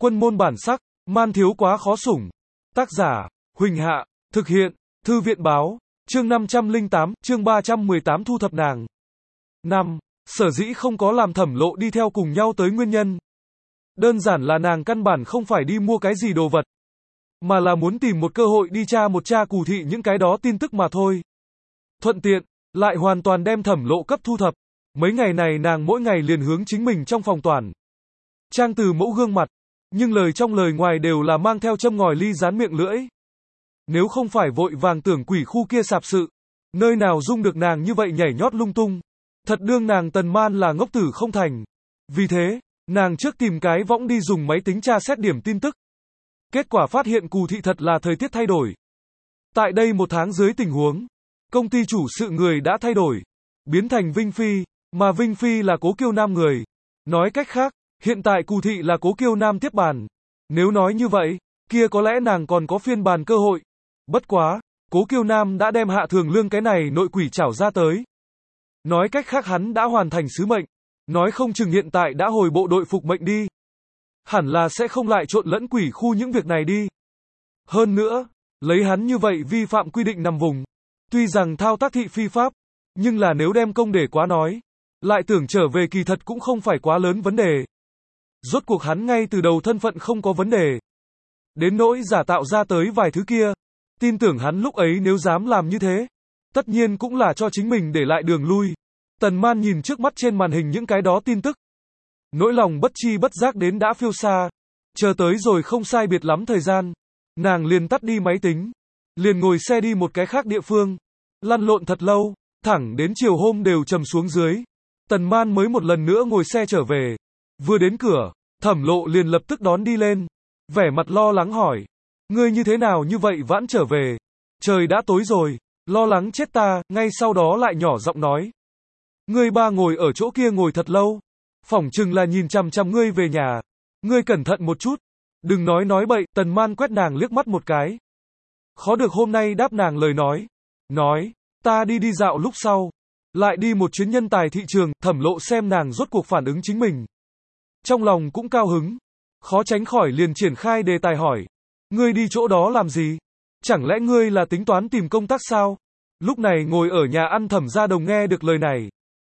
Quân môn bản sắc, man thiếu quá khó sủng. Tác giả, Huỳnh Hạ, thực hiện, Thư viện báo, chương 508, chương 318 thu thập nàng. 5. Sở dĩ không có làm Thẩm Lộ đi theo cùng nhau tới nguyên nhân. Đơn giản là nàng căn bản không phải đi mua cái gì đồ vật, mà là muốn tìm một cơ hội đi tra cù thị những cái đó tin tức mà thôi. Thuận tiện, lại hoàn toàn đem Thẩm Lộ cấp thu thập. Mấy ngày này nàng mỗi ngày liền hướng chính mình trong phòng toàn trang từ mẫu gương mặt, nhưng lời trong lời ngoài đều là mang theo châm ngòi ly dán miệng lưỡi. Nếu không phải vội vàng tưởng quỷ khu kia sạp sự, nơi nào dung được nàng như vậy nhảy nhót lung tung. Thật đương nàng Tần Man là ngốc tử không thành. Vì thế, nàng trước tìm cái võng đi dùng máy tính tra xét điểm tin tức. Kết quả phát hiện cù thị thật là thời tiết thay đổi. Tại đây một tháng dưới tình huống, công ty chủ sự người đã thay đổi, biến thành Vinh Phi, mà Vinh Phi là Cố Kiêu Nam người. Nói cách khác, hiện tại cù thị là Cố Kiêu Nam tiếp bàn. Nếu nói như vậy, kia có lẽ nàng còn có phiên bàn cơ hội. Bất quá, Cố Kiêu Nam đã đem Hạ Thường Lương cái này nội quỷ chảo ra tới. Nói cách khác hắn đã hoàn thành sứ mệnh. Nói không chừng hiện tại đã hồi bộ đội phục mệnh đi. Hẳn là sẽ không lại trộn lẫn quỷ khu những việc này đi. Hơn nữa, lấy hắn như vậy vi phạm quy định nằm vùng. Tuy rằng thao tác thị phi pháp, nhưng là nếu đem công để quá nói, lại tưởng trở về kỳ thật cũng không phải quá lớn vấn đề. Rốt cuộc hắn ngay từ đầu thân phận không có vấn đề. Đến nỗi giả tạo ra tới vài thứ kia, tin tưởng hắn lúc ấy nếu dám làm như thế, tất nhiên cũng là cho chính mình để lại đường lui. Tần Man nhìn trước mắt trên màn hình những cái đó tin tức. Nỗi lòng bất chi bất giác đến đã phiêu xa. Chờ tới rồi không sai biệt lắm thời gian. Nàng liền tắt đi máy tính. Liền ngồi xe đi một cái khác địa phương. Lăn lộn thật lâu, thẳng đến chiều hôm đều trầm xuống dưới. Tần Man mới một lần nữa ngồi xe trở về. Vừa đến cửa, Thẩm Lộ liền lập tức đón đi lên. Vẻ mặt lo lắng hỏi. Ngươi như thế nào như vậy vãn trở về? Trời đã tối rồi, lo lắng chết ta, ngay sau đó lại nhỏ giọng nói. Ngươi ba ngồi ở chỗ kia ngồi thật lâu. Phỏng chừng là nhìn chằm chằm ngươi về nhà. Ngươi cẩn thận một chút. Đừng nói bậy, Tần Man quét nàng liếc mắt một cái. Khó được hôm nay đáp nàng lời nói. Nói, ta đi dạo lúc sau. Lại đi một chuyến nhân tài thị trường, Thẩm Lộ xem nàng rốt cuộc phản ứng chính mình. Trong lòng cũng cao hứng. Khó tránh khỏi liền triển khai đề tài hỏi. Ngươi đi chỗ đó làm gì? Chẳng lẽ ngươi là tính toán tìm công tác sao? Lúc này ngồi ở nhà ăn Thẩm Gia Đồng nghe được lời này.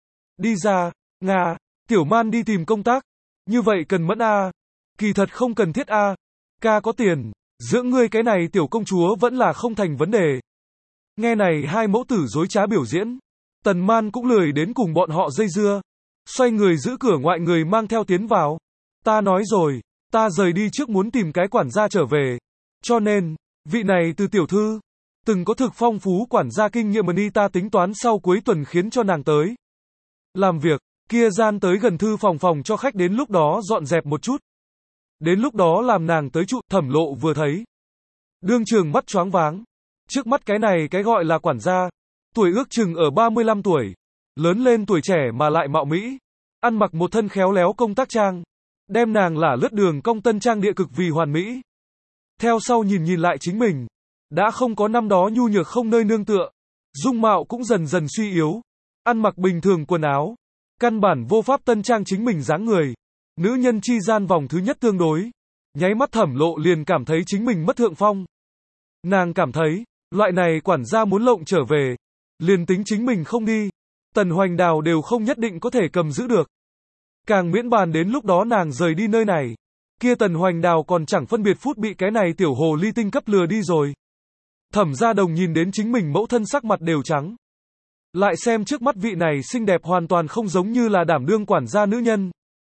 Đi ra, Nga, Tiểu Man đi tìm công tác. Như vậy cần mẫn a? Kỳ thật không cần thiết a. Ca có tiền, dưỡng ngươi cái này tiểu công chúa vẫn là không thành vấn đề. Nghe này hai mẫu tử dối trá biểu diễn. Tần Man cũng lười đến cùng bọn họ dây dưa. Xoay người giữ cửa ngoại người mang theo tiến vào. Ta nói rồi, ta rời đi trước muốn tìm cái quản gia trở về. Cho nên, vị này từ tiểu thư, từng có thực phong phú quản gia kinh nghiệm mà ta tính toán sau cuối tuần khiến cho nàng tới. Làm việc, kia gian tới gần thư phòng cho khách đến lúc đó dọn dẹp một chút. Đến lúc đó làm nàng tới trụ, Thẩm Lộ vừa thấy. Đương trường mắt choáng váng. Trước mắt cái này cái gọi là quản gia. Tuổi ước chừng ở 35 tuổi. Lớn lên tuổi trẻ mà lại mạo mỹ. Ăn mặc một thân khéo léo công tác trang. Đem nàng là lướt đường cong tân trang địa cực vì hoàn mỹ. Theo sau nhìn lại chính mình. Đã không có năm đó nhu nhược không nơi nương tựa. Dung mạo cũng dần dần suy yếu. Ăn mặc bình thường quần áo. Căn bản vô pháp tân trang chính mình dáng người. Nữ nhân chi gian vòng thứ nhất tương đối. Nháy mắt Thẩm Lộ liền cảm thấy chính mình mất thượng phong. Nàng cảm thấy, loại này quản gia muốn lộng trở về. Liền tính chính mình không đi. Tần Hoành Đào đều không nhất định có thể cầm giữ được. Càng miễn bàn đến lúc đó nàng rời đi nơi này. Kia Tần Hoành Đào còn chẳng phân biệt phút bị cái này tiểu hồ ly tinh cấp lừa đi rồi. Thẩm Gia Đồng nhìn đến chính mình mẫu thân sắc mặt đều trắng. Lại xem trước mắt vị này xinh đẹp hoàn toàn không giống như là đảm đương quản gia nữ nhân.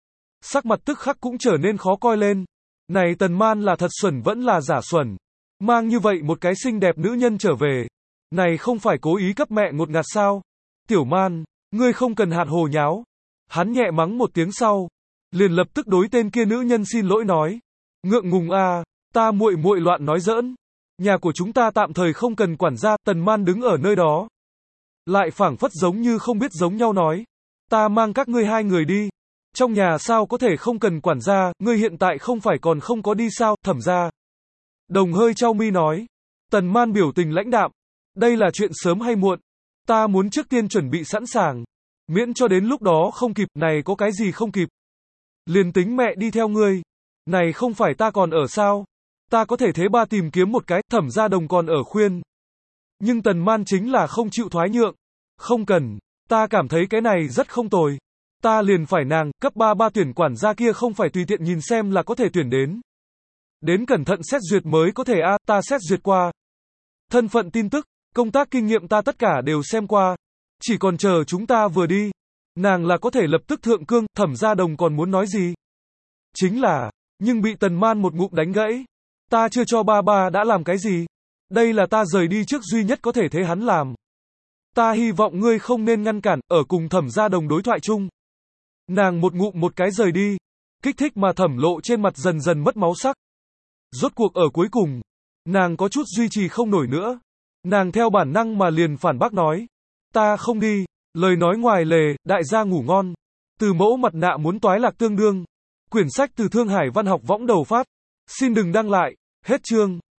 Sắc mặt tức khắc cũng trở nên khó coi lên. Này Tần Man là thật xuẩn vẫn là giả xuẩn. Mang như vậy một cái xinh đẹp nữ nhân trở về. Này không phải cố ý cấp mẹ ngột ngạt sao? Tiểu Man, ngươi không cần hạt hồ nháo. Hắn nhẹ mắng một tiếng sau. Liền lập tức đối tên kia nữ nhân xin lỗi nói. Ngượng ngùng a, ta muội loạn nói giỡn. Nhà của chúng ta tạm thời không cần quản gia. Tần Man đứng ở nơi đó. Lại phảng phất giống như không biết giống nhau nói. Ta mang các ngươi hai người đi. Trong nhà sao có thể không cần quản gia, ngươi hiện tại không phải còn không có đi sao, Thẩm Gia Đồng hơi chau mi nói. Tần Man biểu tình lãnh đạm. Đây là chuyện sớm hay muộn. Ta muốn trước tiên chuẩn bị sẵn sàng. Miễn cho đến lúc đó không kịp, này có cái gì không kịp. Liền tính mẹ đi theo ngươi. Này không phải ta còn ở sao? Ta có thể thế ba tìm kiếm một cái, Thẩm Gia Đồng còn ở khuyên. Nhưng Tần Man chính là không chịu thoái nhượng. Không cần, ta cảm thấy cái này rất không tồi. Ta liền phải nàng, cấp 3 tuyển quản gia kia không phải tùy tiện nhìn xem là có thể tuyển đến. Đến cẩn thận xét duyệt mới có thể ta xét duyệt qua. Thân phận tin tức, công tác kinh nghiệm ta tất cả đều xem qua. Chỉ còn chờ chúng ta vừa đi. Nàng là có thể lập tức thượng cương, Thẩm Gia Đồng còn muốn nói gì? Chính là, nhưng bị Tần Man một ngụm đánh gãy. Ta chưa cho ba đã làm cái gì? Đây là ta rời đi trước duy nhất có thể thế hắn làm. Ta hy vọng ngươi không nên ngăn cản, ở cùng Thẩm Gia Đồng đối thoại chung. Nàng một ngụm một cái rời đi. Kích thích mà Thẩm Lộ trên mặt dần dần mất máu sắc. Rốt cuộc ở cuối cùng, nàng có chút duy trì không nổi nữa. Nàng theo bản năng mà liền phản bác nói. Ta không đi. Lời nói ngoài lề, đại gia ngủ ngon. Từ mẫu mặt nạ muốn toái lạc tương đương. Quyển sách từ Thương Hải Văn học võng đầu phát. Xin đừng đăng lại. Hết chương.